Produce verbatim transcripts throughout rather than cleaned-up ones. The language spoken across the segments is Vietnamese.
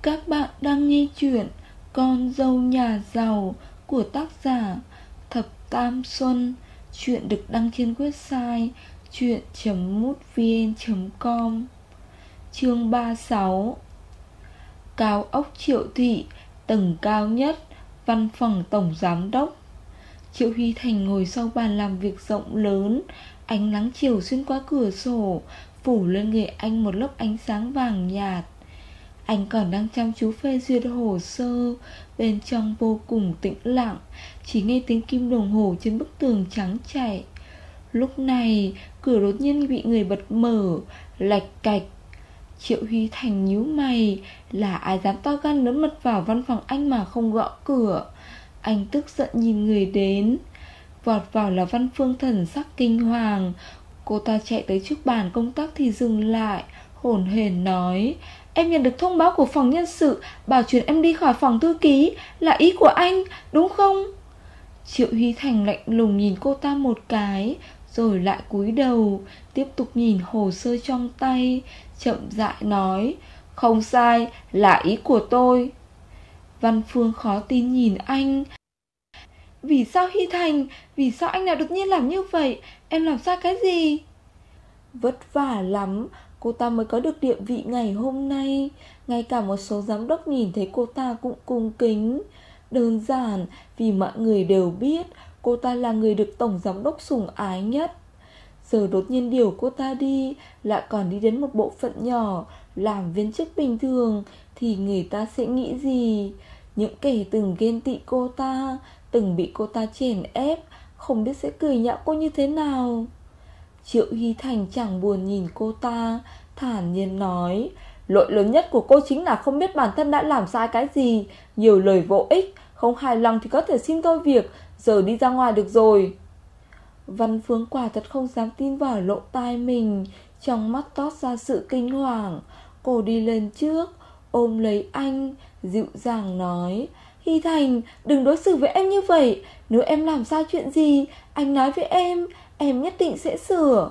Các bạn đang nghe chuyện Con dâu nhà giàu của tác giả Thập Tam Xuân. Chuyện được đăng trên website chuyện chấm mútvn chấm com. Chương ba mươi sáu. Cao ốc Triệu Thị, tầng cao nhất, văn phòng tổng giám đốc. Triệu Huy Thành ngồi sau bàn làm việc rộng lớn. Ánh nắng chiều xuyên qua cửa sổ phủ lên người anh một lớp ánh sáng vàng nhạt. Anh còn đang chăm chú phê duyệt hồ sơ. Bên trong vô cùng tĩnh lặng, chỉ nghe tiếng kim đồng hồ trên bức tường trắng chạy. Lúc này cửa đột nhiên bị người bật mở, lạch cạch. Triệu Huy Thành nhíu mày. Là ai dám to gan lớn mật vào văn phòng anh mà không gõ cửa? Anh tức giận nhìn người đến. Vọt vào là Văn Phương, thần sắc kinh hoàng. Cô ta chạy tới trước bàn công tác thì dừng lại, hổn hển nói: "Em nhận được thông báo của phòng nhân sự, bảo chuyển em đi khỏi phòng thư ký. Là ý của anh, đúng không?" Triệu Huy Thành lạnh lùng nhìn cô ta một cái, rồi lại cúi đầu, tiếp tục nhìn hồ sơ trong tay, chậm rãi nói: "Không sai, là ý của tôi." Văn Phương khó tin nhìn anh. "Vì sao Huy Thành? Vì sao anh lại đột nhiên làm như vậy? Em làm sai cái gì?" Vất vả lắm cô ta mới có được địa vị ngày hôm nay. Ngay cả một số giám đốc nhìn thấy cô ta cũng cung kính. Đơn giản vì mọi người đều biết cô ta là người được tổng giám đốc sủng ái nhất. Giờ đột nhiên điều cô ta đi, lại còn đi đến một bộ phận nhỏ, làm viên chức bình thường, thì người ta sẽ nghĩ gì? Những kẻ từng ghen tị cô ta, từng bị cô ta chèn ép, không biết sẽ cười nhạo cô như thế nào. Triệu Huy Thành chẳng buồn nhìn cô ta, thản nhiên nói: "Lỗi lớn nhất của cô chính là không biết bản thân đã làm sai cái gì. Nhiều lời vô ích, không hài lòng thì có thể xin thôi việc. Giờ đi ra ngoài được rồi." Văn Phương quả thật không dám tin vào lỗ tai mình, trong mắt toát ra sự kinh hoàng. Cô đi lên trước, ôm lấy anh, dịu dàng nói: "Huy Thành, đừng đối xử với em như vậy. Nếu em làm sai chuyện gì, anh nói với em, em nhất định sẽ sửa."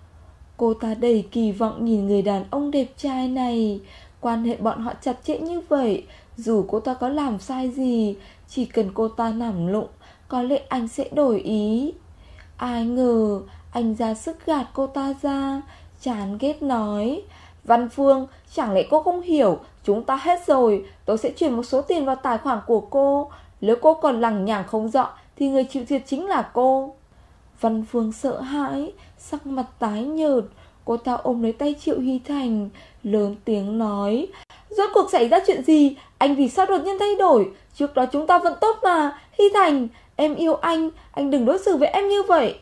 Cô ta đầy kỳ vọng nhìn người đàn ông đẹp trai này. Quan hệ bọn họ chặt chẽ như vậy, dù cô ta có làm sai gì, chỉ cần cô ta nằm lụng, có lẽ anh sẽ đổi ý. Ai ngờ anh ra sức gạt cô ta ra, chán ghét nói: "Văn Phương, chẳng lẽ cô không hiểu, chúng ta hết rồi, tôi sẽ chuyển một số tiền vào tài khoản của cô. Nếu cô còn lằng nhằng không dọn thì người chịu thiệt chính là cô." Văn Phương sợ hãi, sắc mặt tái nhợt. Cô ta ôm lấy tay Triệu Huy Thành, lớn tiếng nói: "Rốt cuộc xảy ra chuyện gì? Anh vì sao đột nhiên thay đổi? Trước đó chúng ta vẫn tốt mà. Huy Thành, em yêu anh, anh đừng đối xử với em như vậy."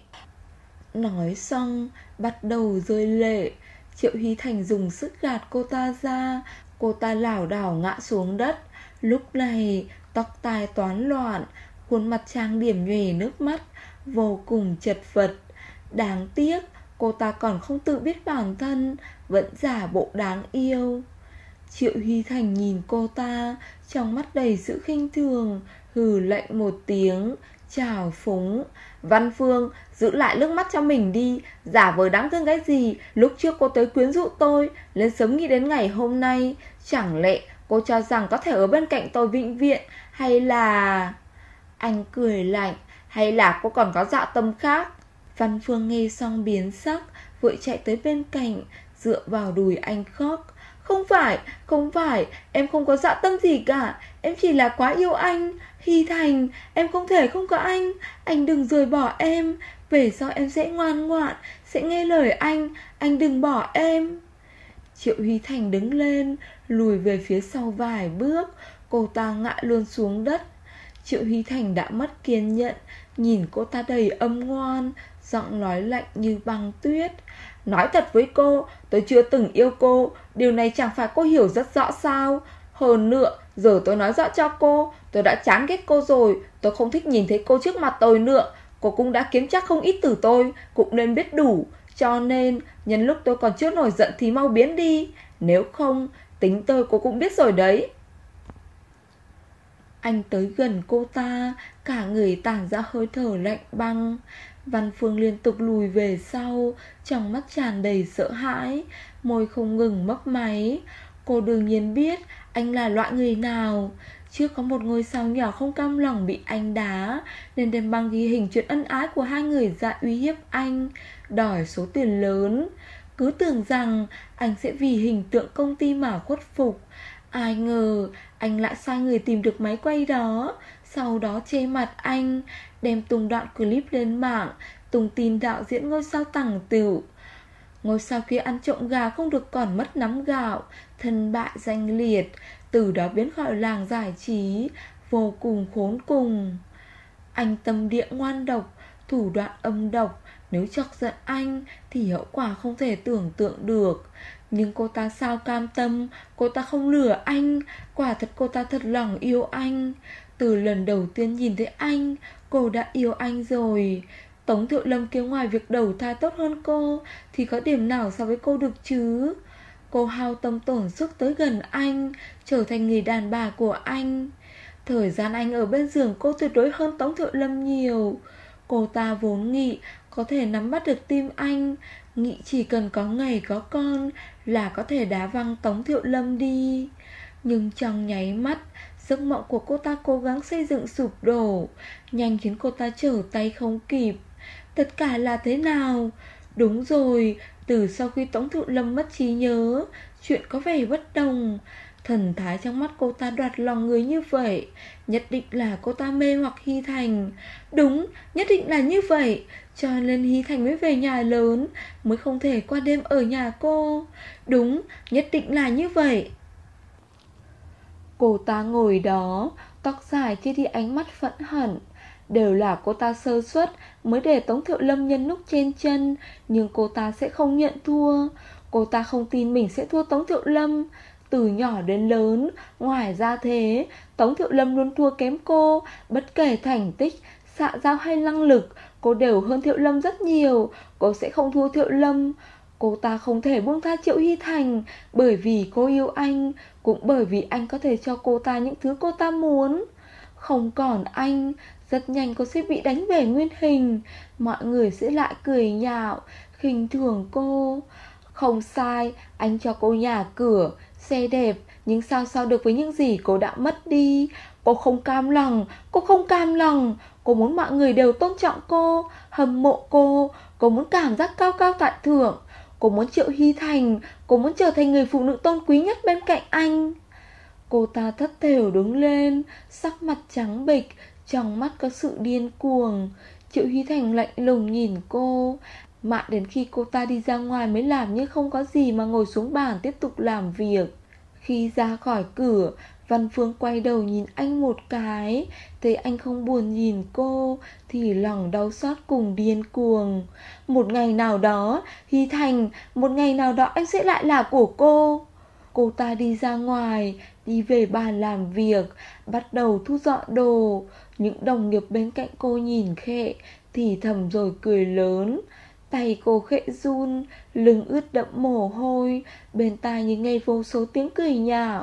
Nói xong, bắt đầu rơi lệ. Triệu Huy Thành dùng sức gạt cô ta ra. Cô ta lảo đảo ngã xuống đất. Lúc này tóc tai toán loạn, khuôn mặt trang điểm nhòe nước mắt, vô cùng chật vật. Đáng tiếc cô ta còn không tự biết bản thân, vẫn giả bộ đáng yêu. Triệu Huy Thành nhìn cô ta, trong mắt đầy sự khinh thường, hừ lạnh một tiếng, chào phúng: "Văn Phương, giữ lại nước mắt cho mình đi. Giả vờ đáng thương cái gì? Lúc trước cô tới quyến rũ tôi, lên sớm nghĩ đến ngày hôm nay. Chẳng lẽ cô cho rằng có thể ở bên cạnh tôi vĩnh viễn? Hay là..." Anh cười lạnh: "Hay là cô còn có dạ tâm khác?" Văn Phương nghe xong biến sắc, vội chạy tới bên cạnh, dựa vào đùi anh khóc: "Không phải, không phải, em không có dạ tâm gì cả. Em chỉ là quá yêu anh. Huy Thành, em không thể không có anh. Anh đừng rời bỏ em. Về sau em sẽ ngoan ngoãn, sẽ nghe lời anh. Anh đừng bỏ em." Triệu Huy Thành đứng lên, lùi về phía sau vài bước. Cô ta ngã luôn xuống đất. Triệu Huy Thành đã mất kiên nhẫn, nhìn cô ta đầy âm ngoan, giọng nói lạnh như băng tuyết: "Nói thật với cô, tôi chưa từng yêu cô. Điều này chẳng phải cô hiểu rất rõ sao? Hơn nữa, giờ tôi nói rõ cho cô, tôi đã chán ghét cô rồi. Tôi không thích nhìn thấy cô trước mặt tôi nữa. Cô cũng đã kiếm chắc không ít từ tôi, cũng nên biết đủ. Cho nên, nhân lúc tôi còn chưa nổi giận thì mau biến đi. Nếu không, tính tôi cô cũng biết rồi đấy." Anh tới gần cô ta, cả người tản ra hơi thở lạnh băng. Văn Phương liên tục lùi về sau, trong mắt tràn đầy sợ hãi, môi không ngừng mấp máy. Cô đương nhiên biết anh là loại người nào. Trước có một ngôi sao nhỏ không cam lòng bị anh đá, nên đem băng ghi hình chuyện ân ái của hai người ra uy hiếp anh, đòi số tiền lớn. Cứ tưởng rằng anh sẽ vì hình tượng công ty mà khuất phục. Ai ngờ anh lại sai người tìm được máy quay đó, sau đó che mặt anh, đem tung đoạn clip lên mạng, tung tin đạo diễn ngôi sao tằng tựu. Ngôi sao kia ăn trộm gà không được còn mất nắm gạo, thân bại danh liệt, từ đó biến khỏi làng giải trí, vô cùng khốn cùng. Anh tâm địa ngoan độc, thủ đoạn âm độc, nếu chọc giận anh thì hậu quả không thể tưởng tượng được. Nhưng cô ta sao cam tâm, cô ta không lừa anh, quả thật cô ta thật lòng yêu anh. Từ lần đầu tiên nhìn thấy anh, cô đã yêu anh rồi. Tống Thiệu Lâm kia ngoài việc đầu thai tốt hơn cô thì có điểm nào so với cô được chứ? Cô hao tâm tổn sức tới gần anh, trở thành người đàn bà của anh. Thời gian anh ở bên giường cô tuyệt đối hơn Tống Thiệu Lâm nhiều. Cô ta vốn nghĩ có thể nắm bắt được tim anh, nghĩ chỉ cần có ngày có con là có thể đá văng Tống Thiệu Lâm đi. Nhưng trong nháy mắt, giấc mộng của cô ta cố gắng xây dựng sụp đổ, nhanh khiến cô ta trở tay không kịp. Tất cả là thế nào? Đúng rồi, từ sau khi Tống Thiệu Lâm mất trí nhớ, chuyện có vẻ bất đồng. Thần thái trong mắt cô ta đoạt lòng người như vậy, nhất định là cô ta mê hoặc Hy Thành. Đúng, nhất định là như vậy. Cho nên Hy Thành mới về nhà lớn, mới không thể qua đêm ở nhà cô. Đúng, nhất định là như vậy. Cô ta ngồi đó, tóc dài che đi ánh mắt phẫn hận. Đều là cô ta sơ suất mới để Tống Thiệu Lâm nhân nút trên chân, nhưng cô ta sẽ không nhận thua. Cô ta không tin mình sẽ thua Tống Thiệu Lâm. Từ nhỏ đến lớn, ngoài ra thế, Tống Thiệu Lâm luôn thua kém cô. Bất kể thành tích, xạ giao hay năng lực, cô đều hơn Thiệu Lâm rất nhiều. Cô sẽ không thua Thiệu Lâm. Cô ta không thể buông tha Triệu Hy Thành, bởi vì cô yêu anh, cũng bởi vì anh có thể cho cô ta những thứ cô ta muốn. Không còn anh, rất nhanh cô sẽ bị đánh về nguyên hình. Mọi người sẽ lại cười nhạo, khinh thường cô. Không sai, anh cho cô nhà cửa, xe đẹp, nhưng sao so được với những gì cô đã mất đi. Cô không cam lòng, cô không cam lòng. Cô muốn mọi người đều tôn trọng cô, hâm mộ cô. Cô muốn cảm giác cao cao tại thượng. Cô muốn Triệu Hy Thành, cô muốn trở thành người phụ nữ tôn quý nhất bên cạnh anh. Cô ta thất thểu đứng lên, sắc mặt trắng bệch, trong mắt có sự điên cuồng. Triệu Hy Thành lạnh lùng nhìn cô. Mãi đến khi cô ta đi ra ngoài mới làm như không có gì mà ngồi xuống bàn tiếp tục làm việc. Khi ra khỏi cửa, Văn Phương quay đầu nhìn anh một cái, thấy anh không buồn nhìn cô thì lòng đau xót cùng điên cuồng. Một ngày nào đó, Hy Thành, một ngày nào đó anh sẽ lại là của cô. Cô ta đi ra ngoài, đi về bàn làm việc, bắt đầu thu dọn đồ. Những đồng nghiệp bên cạnh cô nhìn khệ, thì thầm rồi cười lớn. Tay cô khẽ run, lưng ướt đẫm mồ hôi, bên tai như nghe vô số tiếng cười nhạo.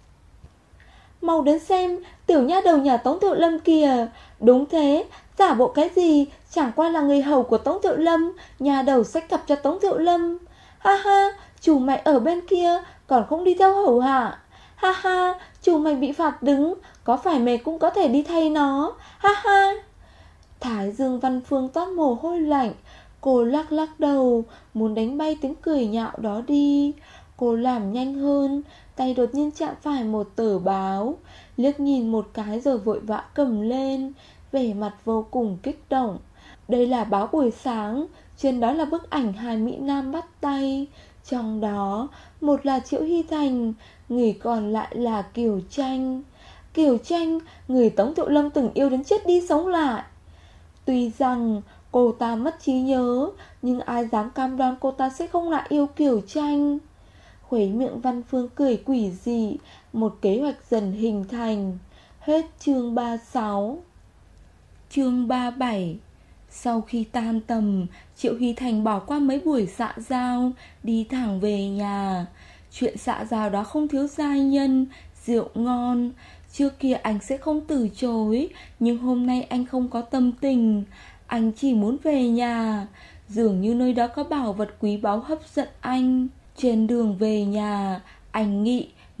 Mau đến xem, tiểu nha đầu nhà Tống Thiệu Lâm kìa. Đúng thế, giả bộ cái gì, chẳng qua là người hầu của Tống Thiệu Lâm, nhà đầu xách cặp cho Tống Thiệu Lâm. Ha ha, chủ mày ở bên kia, còn không đi theo hầu hạ. Ha ha, chủ mày bị phạt đứng, có phải mày cũng có thể đi thay nó. Ha ha. Thái Dương Văn Phương toát mồ hôi lạnh. Cô lắc lắc đầu, muốn đánh bay tiếng cười nhạo đó đi. Cô làm nhanh hơn, tay đột nhiên chạm phải một tờ báo, liếc nhìn một cái rồi vội vã cầm lên, vẻ mặt vô cùng kích động. Đây là báo buổi sáng, trên đó là bức ảnh hai mỹ nam bắt tay. Trong đó, một là Triệu Hy Thành, người còn lại là Kiều Tranh. Kiều Tranh, người Tống Thiệu Lâm từng yêu đến chết đi sống lại. Tuy rằng cô ta mất trí nhớ, nhưng ai dám cam đoan cô ta sẽ không lại yêu Kiều Tranh. Khuấy miệng Văn Phương cười quỷ dị, một kế hoạch dần hình thành. Hết chương ba mươi sáu. Chương ba mươi bảy. Sau khi tan tầm, Triệu Hy Thành bỏ qua mấy buổi xã giao, đi thẳng về nhà. Chuyện xã giao đó không thiếu giai nhân, rượu ngon. Trước kia anh sẽ không từ chối, nhưng hôm nay anh không có tâm tình. Anh chỉ muốn về nhà. Dường như nơi đó có bảo vật quý báu hấp dẫn anh. Trên đường về nhà, anh nghĩ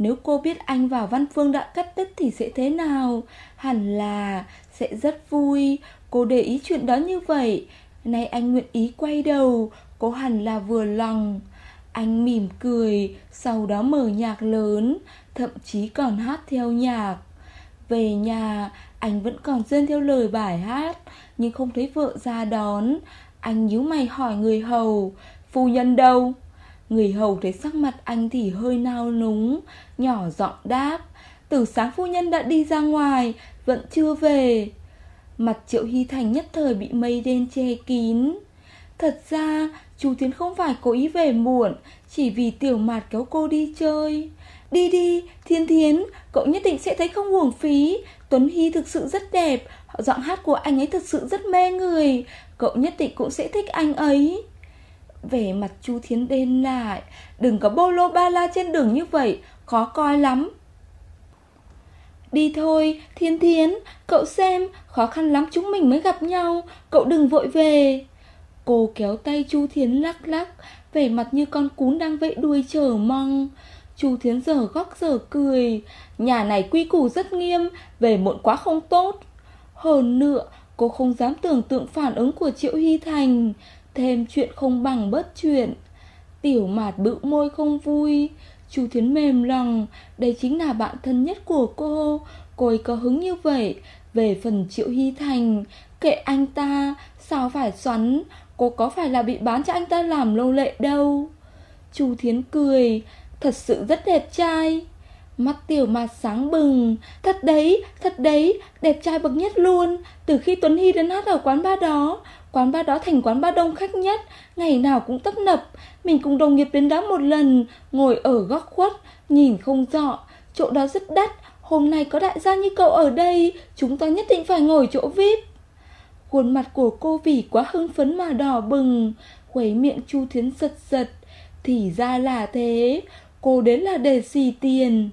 Nếu cô biết anh và Văn Phương đã cắt đứt thì sẽ thế nào? Hẳn là sẽ rất vui. Cô để ý chuyện đó như vậy. Nay anh nguyện ý quay đầu, cô hẳn là vừa lòng. Anh mỉm cười, sau đó mở nhạc lớn, thậm chí còn hát theo nhạc. Về nhà, anh vẫn còn rên theo lời bài hát, nhưng không thấy vợ ra đón. Anh nhíu mày hỏi người hầu, phu nhân đâu? Người hầu thấy sắc mặt anh thì hơi nao núng, nhỏ giọng đáp, từ sáng phu nhân đã đi ra ngoài, vẫn chưa về. Mặt Triệu Hy Thành nhất thời bị mây đen che kín. Thật ra chú Tiến không phải cố ý về muộn, chỉ vì Tiểu Mạt kéo cô đi chơi. Đi đi, Thiên Thiến, cậu nhất định sẽ thấy không uổng phí. Tuấn Hy thực sự rất đẹp, giọng hát của anh ấy thực sự rất mê người. Cậu nhất định cũng sẽ thích anh ấy. Vẻ mặt Chu Thiến đen lại, đừng có bô lô ba la trên đường như vậy, khó coi lắm. Đi thôi, Thiên Thiến, cậu xem, khó khăn lắm chúng mình mới gặp nhau, cậu đừng vội về. Cô kéo tay Chu Thiến lắc lắc, vẻ mặt như con cún đang vẫy đuôi chờ mong. Chu Thiến giở góc giở cười, nhà này quy củ rất nghiêm, về muộn quá không tốt. Hơn nữa, cô không dám tưởng tượng phản ứng của Triệu Hy Thành, thêm chuyện không bằng bớt chuyện. Tiểu Mạt bĩu môi không vui. Chu Thiến mềm lòng, đây chính là bạn thân nhất của cô, cô ấy có hứng như vậy. Về phần Triệu Hy Thành, kệ anh ta, sao phải xoắn, cô có phải là bị bán cho anh ta làm nô lệ đâu. Chu Thiến cười, thật sự rất đẹp trai. Mắt Tiểu Mạt sáng bừng, thật đấy, thật đấy, đẹp trai bậc nhất luôn. Từ khi Tuấn Hy đến hát ở quán bar đó, quán bar đó thành quán bar đông khách nhất, ngày nào cũng tấp nập. Mình cùng đồng nghiệp đến đó một lần, ngồi ở góc khuất, nhìn không rõ, chỗ đó rất đắt. Hôm nay có đại gia như cậu ở đây, chúng ta nhất định phải ngồi chỗ vi ai pi. Khuôn mặt của cô vì quá hưng phấn mà đỏ bừng, khuấy miệng Chu Thiến giật giật. Thì ra là thế, cô đến là để xì tiền.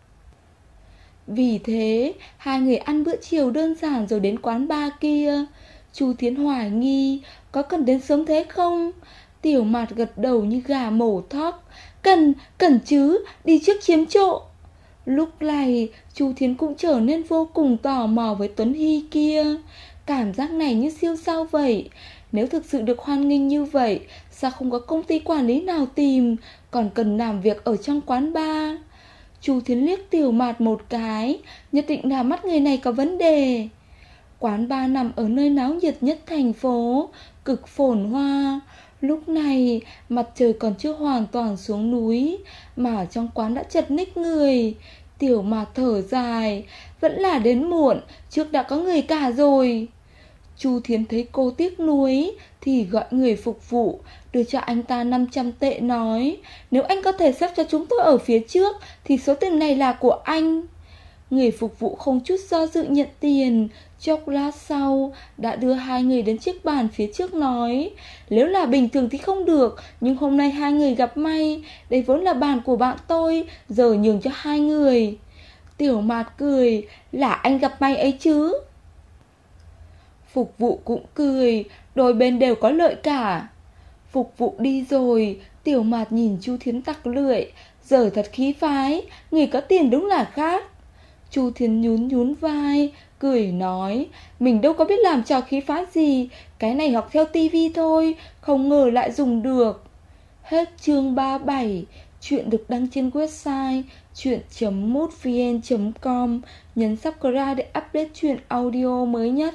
Vì thế, hai người ăn bữa chiều đơn giản rồi đến quán bar kia. Chu Thiến hoài nghi, có cần đến sớm thế không? Tiểu Mạt gật đầu như gà mổ thóc. Cần, cần chứ, đi trước chiếm chỗ. Lúc này, Chu Thiến cũng trở nên vô cùng tò mò với Tuấn Hy kia. Cảm giác này như siêu sao vậy. Nếu thực sự được hoan nghênh như vậy, sao không có công ty quản lý nào tìm, còn cần làm việc ở trong quán bar? Chu Thiến liếc Tiểu Mạt một cái, nhất định là mắt người này có vấn đề. Quán bar nằm ở nơi náo nhiệt nhất thành phố, cực phồn hoa. Lúc này, mặt trời còn chưa hoàn toàn xuống núi, mà trong quán đã chật ních người. Tiểu Mạt thở dài, vẫn là đến muộn, trước đã có người cả rồi. Chu Thiến thấy cô tiếc nuối thì gọi người phục vụ, đưa cho anh ta năm trăm tệ nói, nếu anh có thể xếp cho chúng tôi ở phía trước thì số tiền này là của anh. Người phục vụ không chút do dự nhận tiền. Chốc lát sau đã đưa hai người đến chiếc bàn phía trước nói, nếu là bình thường thì không được, nhưng hôm nay hai người gặp may, đây vốn là bàn của bạn tôi, giờ nhường cho hai người. Tiểu Mạt cười, là anh gặp may ấy chứ. Phục vụ cũng cười, đôi bên đều có lợi cả. Phục vụ đi rồi, Tiểu Mạt nhìn Chu Thiến tặc lưỡi, giờ thật khí phái, người có tiền đúng là khác. Chu Thiến nhún nhún vai, cười nói, mình đâu có biết làm trò khí phái gì, cái này học theo tivi thôi, không ngờ lại dùng được. Hết chương ba mươi bảy. Chuyện được đăng trên website chuyện chấm mútvn chấm com. Nhấn subscribe để update chuyện audio mới nhất.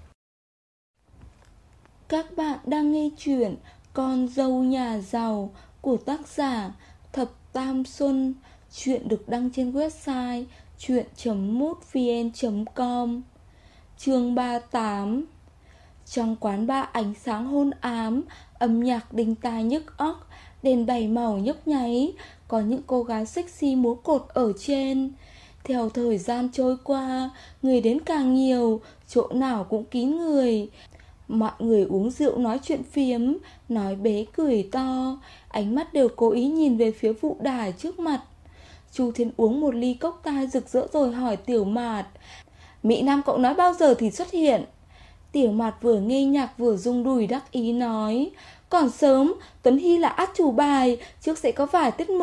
Các bạn đang nghe chuyện Con dâu nhà giàu của tác giả Thập Tam Xuân. Chuyện được đăng trên website chuyện chấm mútvn chấm com. Chương ba mươi tám. Trong quán bar ánh sáng hôn ám, âm nhạc đinh tai nhức óc, đèn bảy màu nhấp nháy, có những cô gái sexy múa cột ở trên. Theo thời gian trôi qua, người đến càng nhiều, chỗ nào cũng kín người. Mọi người uống rượu nói chuyện phiếm, nói bế cười to, ánh mắt đều cố ý nhìn về phía vụ đài trước mặt. Chu Thiến uống một ly cốc tai rực rỡ rồi hỏi Tiểu Mạt, Mỹ Nam cậu nói bao giờ thì xuất hiện? Tiểu Mạt vừa nghe nhạc vừa rung đùi đắc ý nói, còn sớm, Tuấn Hy là át chủ bài, trước sẽ có vài tiết mục,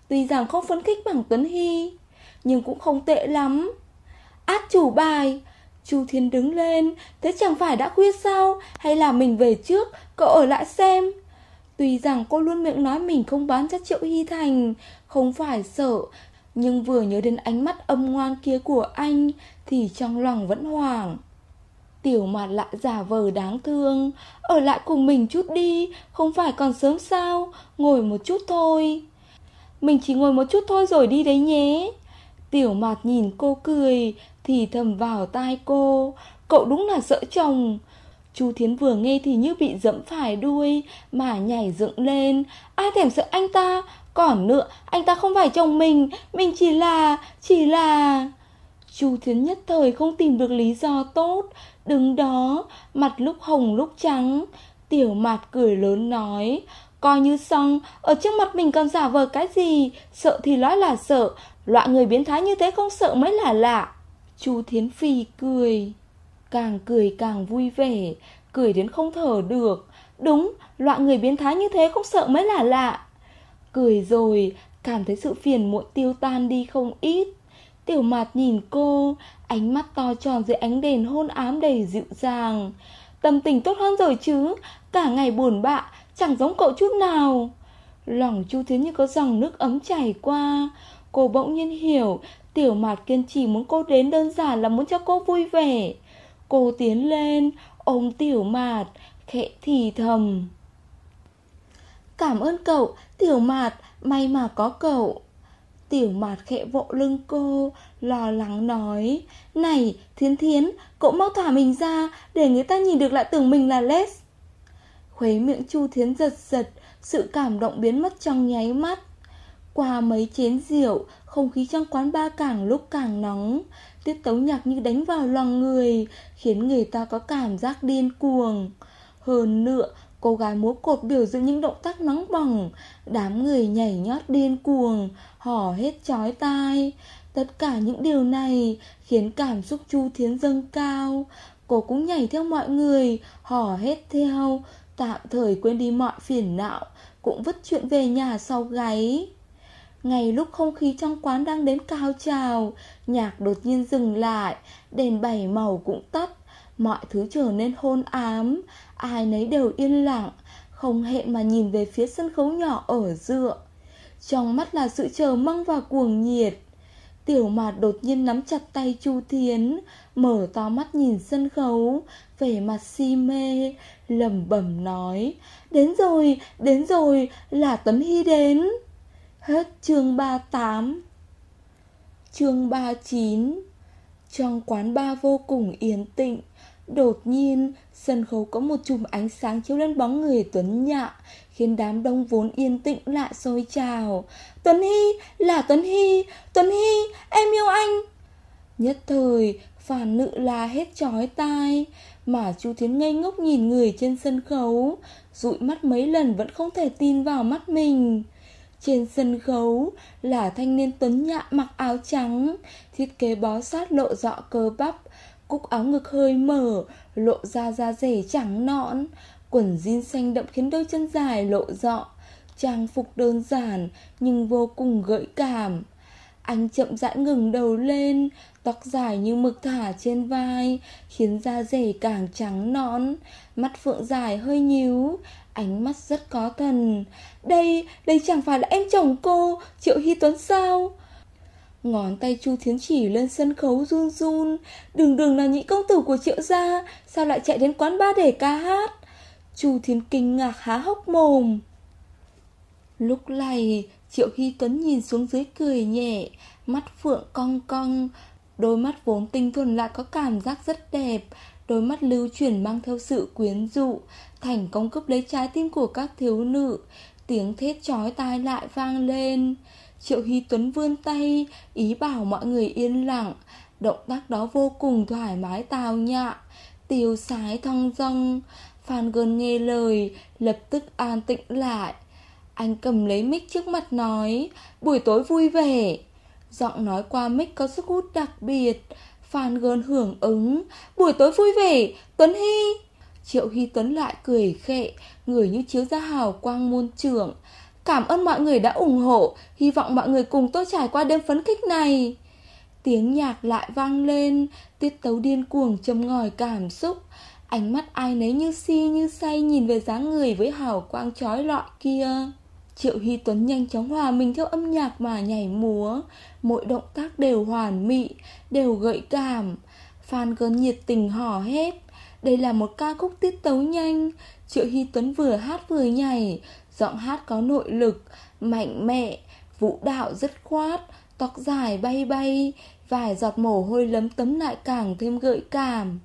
Tuy rằng không phấn khích bằng Tuấn Hy, nhưng cũng không tệ lắm. Át chủ bài. Chu Thiến đứng lên. Thế chẳng phải đã khuya sao? Hay là mình về trước, cậu ở lại xem. Tuy rằng cô luôn miệng nói mình không bán cho Triệu Hy Thành, không phải sợ, nhưng vừa nhớ đến ánh mắt âm ngoan kia của anh thì trong lòng vẫn hoảng. Tiểu Mạt lại giả vờ đáng thương. Ở lại cùng mình chút đi, không phải còn sớm sao? Ngồi một chút thôi. Mình chỉ ngồi một chút thôi rồi đi đấy nhé. Tiểu Mạt nhìn cô cười, thì thầm vào tai cô, cậu đúng là sợ chồng. Chu Thiến vừa nghe thì như bị dẫm phải đuôi mà nhảy dựng lên. Ai thèm sợ anh ta. Còn nữa, anh ta không phải chồng mình. Mình chỉ là, chỉ là... Chu Thiến nhất thời không tìm được lý do tốt, đứng đó, mặt lúc hồng lúc trắng. Tiểu Mạt cười lớn nói, coi như xong, ở trước mặt mình còn giả vờ cái gì. Sợ thì nói là sợ, loại người biến thái như thế không sợ mới là lạ. Chu Thiến phì cười, càng cười càng vui vẻ, cười đến không thở được. Đúng, loại người biến thái như thế không sợ mới là lạ. Cười rồi, cảm thấy sự phiền muộn tiêu tan đi không ít. Tiểu Mạt nhìn cô, ánh mắt to tròn dưới ánh đèn hôn ám đầy dịu dàng. Tâm tình tốt hơn rồi chứ, cả ngày buồn bã, chẳng giống cậu chút nào. Lòng Chu Thiến như có dòng nước ấm chảy qua. Cô bỗng nhiên hiểu, Tiểu Mạt kiên trì muốn cô đến đơn giản là muốn cho cô vui vẻ. Cô tiến lên, ôm Tiểu Mạt, khẽ thì thầm, cảm ơn cậu, Tiểu Mạt, may mà có cậu. Tiểu Mạt khẽ vỗ lưng cô, lo lắng nói, này Thiến Thiến, cậu mau thả mình ra, để người ta nhìn được lại tưởng mình là Les. Khuấy miệng Chu Thiến giật giật, sự cảm động biến mất trong nháy mắt. Qua mấy chén rượu, không khí trong quán bar càng lúc càng nóng. Tiết tấu nhạc như đánh vào lòng người, khiến người ta có cảm giác điên cuồng. Hơn nữa, cô gái múa cột biểu diễn những động tác nóng bỏng, đám người nhảy nhót điên cuồng, hò hét chói tai. Tất cả những điều này khiến cảm xúc Chu Thiến dâng cao. Cô cũng nhảy theo mọi người, hò hét theo, tạm thời quên đi mọi phiền não, cũng vứt chuyện về nhà sau gáy. Ngay lúc không khí trong quán đang đến cao trào, nhạc đột nhiên dừng lại, đèn bảy màu cũng tắt, mọi thứ trở nên hôn ám. Ai nấy đều yên lặng, không hẹn mà nhìn về phía sân khấu nhỏ ở giữa. Trong mắt là sự chờ mong và cuồng nhiệt. Tiểu Mạt đột nhiên nắm chặt tay Chu Thiến, mở to mắt nhìn sân khấu, vẻ mặt si mê, lẩm bẩm nói, đến rồi, đến rồi, là Tuấn Hy đến. Hết chương ba mươi tám. Chương ba mươi chín. Trong quán bar vô cùng yên tĩnh. Đột nhiên, sân khấu có một chùm ánh sáng chiếu lên bóng người Tuấn Nhạ, khiến đám đông vốn yên tĩnh lại sôi trào. Tuấn Hy, là Tuấn Hy, Tuấn Hy, em yêu anh. Nhất thời, phản nữ la hết chói tai, mà Chu Thiến ngây ngốc nhìn người trên sân khấu, dụi mắt mấy lần vẫn không thể tin vào mắt mình. Trên sân khấu là thanh niên Tuấn Nhạ mặc áo trắng, thiết kế bó sát lộ rõ cơ bắp, cúc áo ngực hơi mở, lộ ra da dẻ trắng nõn, quần jean xanh đậm khiến đôi chân dài lộ rõ. Trang phục đơn giản nhưng vô cùng gợi cảm. Anh chậm rãi ngừng đầu lên, tóc dài như mực thả trên vai, khiến da dẻ càng trắng nõn. Mắt phượng dài hơi nhíu, ánh mắt rất có thần. Đây, đây chẳng phải là em chồng cô, Triệu Hy Tuấn sao? Ngón tay Chu Thiến chỉ lên sân khấu run run. Đường đường là nhị công tử của Triệu gia, sao lại chạy đến quán bar để ca hát? Chu Thiến kinh ngạc há hốc mồm. Lúc này Triệu Hy Tuấn nhìn xuống dưới cười nhẹ, mắt phượng cong cong. Đôi mắt vốn tinh thuần lại có cảm giác rất đẹp. Đôi mắt lưu chuyển mang theo sự quyến rũ, thành công cướp lấy trái tim của các thiếu nữ. Tiếng thét chói tai lại vang lên. Triệu Hy Tuấn vươn tay, ý bảo mọi người yên lặng. Động tác đó vô cùng thoải mái tào nhã, tiêu sái thong dong. Phan Gơn nghe lời, lập tức an tĩnh lại. Anh cầm lấy mic trước mặt nói, buổi tối vui vẻ. Giọng nói qua mic có sức hút đặc biệt. Phan Gơn hưởng ứng, buổi tối vui vẻ, Tuấn Hy. Triệu Hy Tuấn lại cười khệ, người như chiếu ra hào quang môn trưởng. Cảm ơn mọi người đã ủng hộ, hy vọng mọi người cùng tôi trải qua đêm phấn khích này. Tiếng nhạc lại vang lên, tiết tấu điên cuồng châm ngòi cảm xúc. Ánh mắt ai nấy như si như say nhìn về dáng người với hào quang chói lọi kia. Triệu Hy Tuấn nhanh chóng hòa mình theo âm nhạc mà nhảy múa. Mỗi động tác đều hoàn mỹ, đều gợi cảm. Fan girl nhiệt tình hò hét. Đây là một ca khúc tiết tấu nhanh. Triệu Hy Tuấn vừa hát vừa nhảy. Giọng hát có nội lực, mạnh mẽ, vũ đạo dứt khoát, tóc dài bay bay, vài giọt mồ hôi lấm tấm lại càng thêm gợi cảm.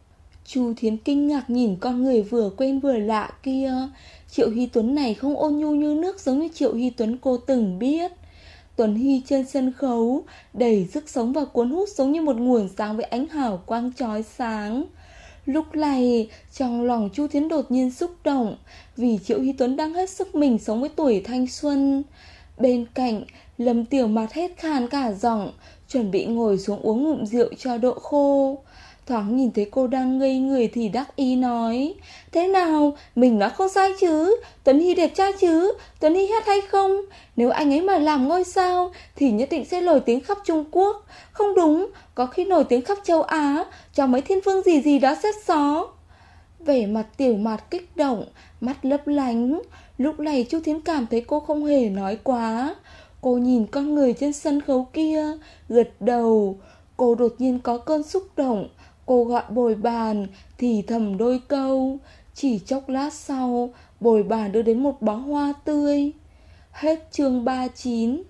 Chu Thiến kinh ngạc nhìn con người vừa quen vừa lạ kia. Triệu Hy Tuấn này không ôn nhu như nước giống như Triệu Hy Tuấn cô từng biết. Tuấn Hy trên sân khấu đầy sức sống và cuốn hút giống như một nguồn sáng với ánh hào quang chói sáng. Lúc này trong lòng Chu Thiến đột nhiên xúc động, vì Triệu Hy Tuấn đang hết sức mình sống với tuổi thanh xuân. Bên cạnh Lâm Tiểu Mạt hét khàn cả giọng, chuẩn bị ngồi xuống uống ngụm rượu cho độ khô. Thoáng nhìn thấy cô đang ngây người thì đắc ý nói: thế nào, mình nói không sai chứ? Tuấn Hy đẹp trai chứ? Tuấn Hy hát hay không? Nếu anh ấy mà làm ngôi sao thì nhất định sẽ nổi tiếng khắp Trung Quốc. Không đúng, có khi nổi tiếng khắp châu Á, cho mấy thiên vương gì gì đó xếp xó. Vẻ mặt Tiểu Mạt kích động, mắt lấp lánh. Lúc này Chu Thiến cảm thấy cô không hề nói quá. Cô nhìn con người trên sân khấu kia, gật đầu. Cô đột nhiên có cơn xúc động. Cô gọi bồi bàn, thì thầm đôi câu. Chỉ chốc lát sau, bồi bàn đưa đến một bó hoa tươi. Hết chương ba mươi chín.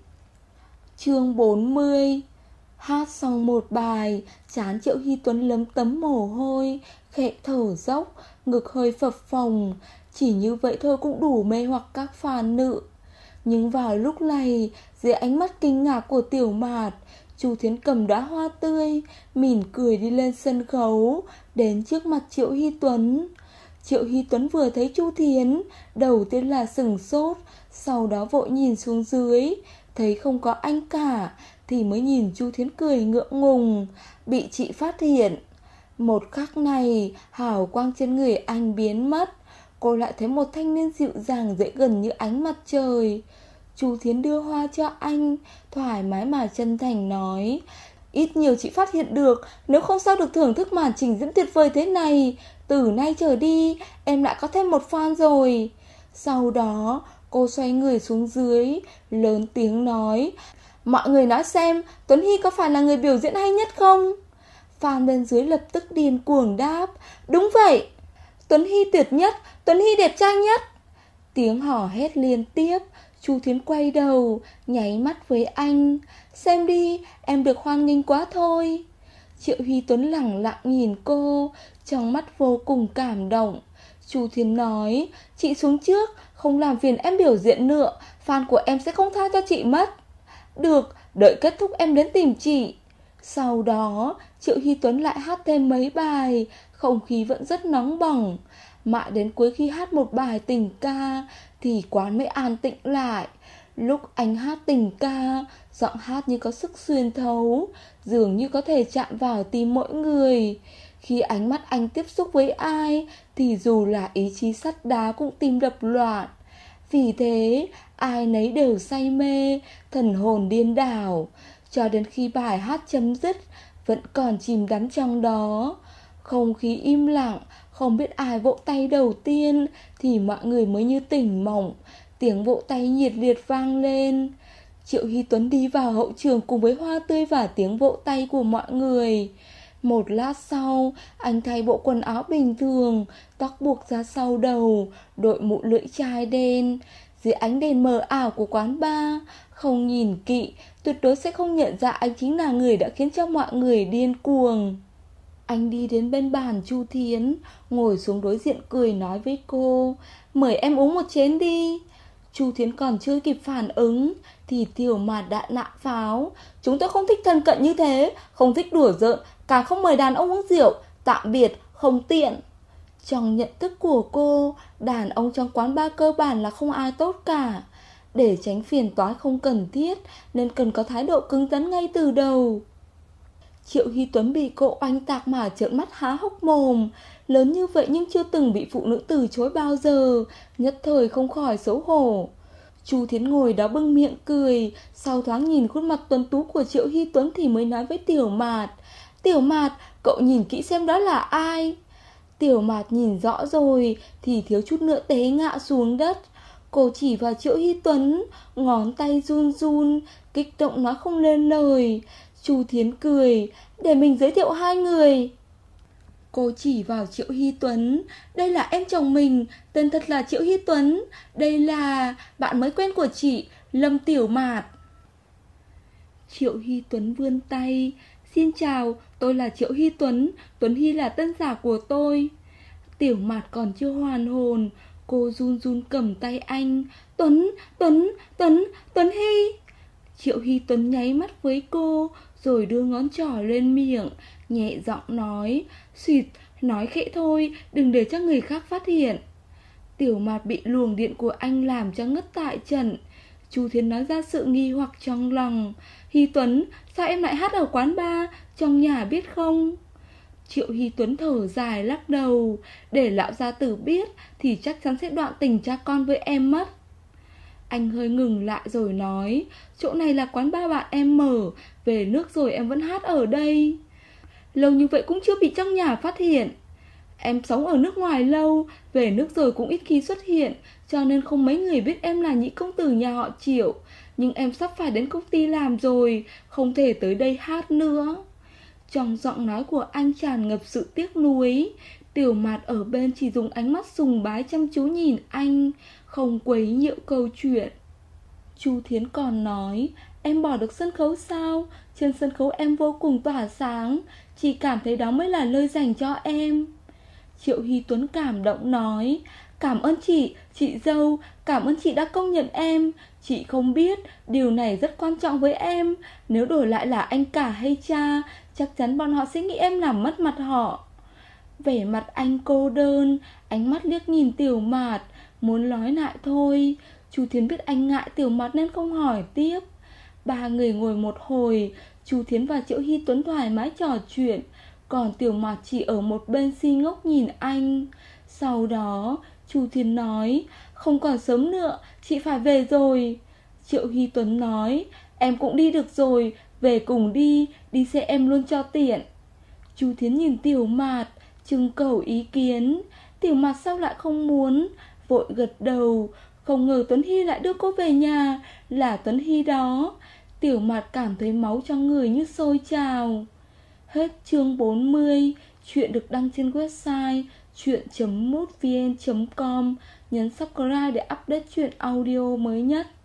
Chương bốn mươi. Hát xong một bài, trán Triệu Hy Tuấn lấm tấm mồ hôi, khẽ thở dốc, ngực hơi phập phồng. Chỉ như vậy thôi cũng đủ mê hoặc các phàn nữ. Nhưng vào lúc này, dưới ánh mắt kinh ngạc của Tiểu Mạt, Chu Thiến cầm đóa hoa tươi, mỉm cười đi lên sân khấu, đến trước mặt Triệu Hy Tuấn. Triệu Hy Tuấn vừa thấy Chu Thiến, đầu tiên là sửng sốt, sau đó vội nhìn xuống dưới, thấy không có anh cả, thì mới nhìn Chu Thiến cười ngượng ngùng, bị chị phát hiện. Một khắc này, hào quang trên người anh biến mất, cô lại thấy một thanh niên dịu dàng dễ gần như ánh mặt trời. Chu Thiến đưa hoa cho anh, thoải mái mà chân thành nói: ít nhiều chị phát hiện được, nếu không sao được thưởng thức màn trình diễn tuyệt vời thế này. Từ nay trở đi, em lại có thêm một fan rồi. Sau đó, cô xoay người xuống dưới, lớn tiếng nói: mọi người nói xem, Tuấn Hy có phải là người biểu diễn hay nhất không? Fan bên dưới lập tức điên cuồng đáp: đúng vậy, Tuấn Hy tuyệt nhất, Tuấn Hy đẹp trai nhất. Tiếng hò hét liên tiếp. Chu Thiến quay đầu, nháy mắt với anh: xem đi, em được hoan nghênh quá thôi. Triệu Hy Tuấn lẳng lặng nhìn cô, trong mắt vô cùng cảm động. Chu Thiến nói: chị xuống trước, không làm phiền em biểu diễn nữa, fan của em sẽ không tha cho chị mất. Được, đợi kết thúc em đến tìm chị. Sau đó, Triệu Hy Tuấn lại hát thêm mấy bài, không khí vẫn rất nóng bỏng. Mãi đến cuối khi hát một bài tình ca thì quán mới an tĩnh lại. Lúc anh hát tình ca, giọng hát như có sức xuyên thấu, dường như có thể chạm vào tim mỗi người. Khi ánh mắt anh tiếp xúc với ai thì dù là ý chí sắt đá cũng tim đập loạn. Vì thế ai nấy đều say mê, thần hồn điên đảo. Cho đến khi bài hát chấm dứt, vẫn còn chìm đắm trong đó. Không khí im lặng, không biết ai vỗ tay đầu tiên thì mọi người mới như tỉnh mộng. Tiếng vỗ tay nhiệt liệt vang lên. Triệu Hy Tuấn đi vào hậu trường cùng với hoa tươi và tiếng vỗ tay của mọi người. Một lát sau, anh thay bộ quần áo bình thường, tóc buộc ra sau đầu, đội mũ lưỡi chai đen. Dưới ánh đèn mờ ảo của quán bar, không nhìn kỹ, tuyệt đối sẽ không nhận ra anh chính là người đã khiến cho mọi người điên cuồng. Anh đi đến bên bàn Chu Thiến, ngồi xuống đối diện cười nói với cô: mời em uống một chén đi. Chu Thiến còn chưa kịp phản ứng thì Tiểu Mạt đã nã pháo: chúng tôi không thích thân cận như thế, không thích đùa giỡn, càng không mời đàn ông uống rượu, tạm biệt, không tiện. Trong nhận thức của cô, đàn ông trong quán bar cơ bản là không ai tốt cả. Để tránh phiền toái không cần thiết nên cần có thái độ cứng rắn ngay từ đầu. Triệu Hy Tuấn bị cô oanh tạc mà trợn mắt há hốc mồm. Lớn như vậy nhưng chưa từng bị phụ nữ từ chối bao giờ, nhất thời không khỏi xấu hổ. Chu Thiến ngồi đó bưng miệng cười, sau thoáng nhìn khuôn mặt tuấn tú của Triệu Hy Tuấn thì mới nói với Tiểu Mạt: Tiểu Mạt, cậu nhìn kỹ xem đó là ai. Tiểu Mạt nhìn rõ rồi thì thiếu chút nữa té ngã xuống đất. Cô chỉ vào Triệu Hy Tuấn, ngón tay run run, kích động nói không lên lời. Chu Thiến cười: để mình giới thiệu hai người. Cô chỉ vào Triệu Hy Tuấn: đây là em chồng mình, tên thật là Triệu Hy Tuấn. Đây là bạn mới quen của chị, Lâm Tiểu Mạt. Triệu Hy Tuấn vươn tay: xin chào, tôi là Triệu Hy Tuấn, Tuấn Hy là tên giả của tôi. Tiểu Mạt còn chưa hoàn hồn, cô run run cầm tay anh: Tuấn, Tuấn, Tuấn, Tuấn Hy. Triệu Hy Tuấn nháy mắt với cô, rồi đưa ngón trỏ lên miệng, nhẹ giọng nói: xuyệt, nói khẽ thôi, đừng để cho người khác phát hiện. Tiểu Mạt bị luồng điện của anh làm cho ngất tại trận. Chu Thiến nói ra sự nghi hoặc trong lòng: Hy Tuấn, sao em lại hát ở quán bar, trong nhà biết không? Triệu Hy Tuấn thở dài lắc đầu: để lão gia tử biết thì chắc chắn sẽ đoạn tình cha con với em mất. Anh hơi ngừng lại rồi nói: chỗ này là quán bar bạn em mở, về nước rồi em vẫn hát ở đây. Lâu như vậy cũng chưa bị trong nhà phát hiện. Em sống ở nước ngoài lâu, về nước rồi cũng ít khi xuất hiện, cho nên không mấy người biết em là nhị công tử nhà họ Triệu. Nhưng em sắp phải đến công ty làm rồi, không thể tới đây hát nữa. Trong giọng nói của anh tràn ngập sự tiếc nuối. Tiểu Mạt ở bên chỉ dùng ánh mắt sùng bái chăm chú nhìn anh, không quấy nhiễu câu chuyện. Chu Thiến còn nói: em bỏ được sân khấu sao? Trên sân khấu em vô cùng tỏa sáng, chị cảm thấy đó mới là nơi dành cho em. Triệu Hy Tuấn cảm động nói: cảm ơn chị, chị dâu, cảm ơn chị đã công nhận em. Chị không biết điều này rất quan trọng với em. Nếu đổi lại là anh cả hay cha, chắc chắn bọn họ sẽ nghĩ em làm mất mặt họ. Vẻ mặt anh cô đơn, ánh mắt liếc nhìn Tiểu Mạt, muốn nói lại thôi. Chu Thiến biết anh ngại Tiểu Mạt nên không hỏi tiếp. Ba người ngồi một hồi, Chu Thiến và Triệu Hy Tuấn thoải mái trò chuyện, còn Tiểu Mạt chỉ ở một bên si ngốc nhìn anh. Sau đó Chu Thiến nói: không còn sớm nữa, chị phải về rồi. Triệu Hy Tuấn nói: em cũng đi được rồi, về cùng đi, đi xe em luôn cho tiện. Chu Thiến nhìn Tiểu Mạt, trưng cầu ý kiến. Tiểu Mạt sao lại không muốn, vội gật đầu. Không ngờ Tuấn Hy lại đưa cô về nhà, là Tuấn Hy đó. Tiểu Mạt cảm thấy máu trong người như sôi trào. Hết chương bốn mươi. Chuyện được đăng trên website chuyện chấm mútvn chấm com. Nhấn subscribe để update chuyện audio mới nhất.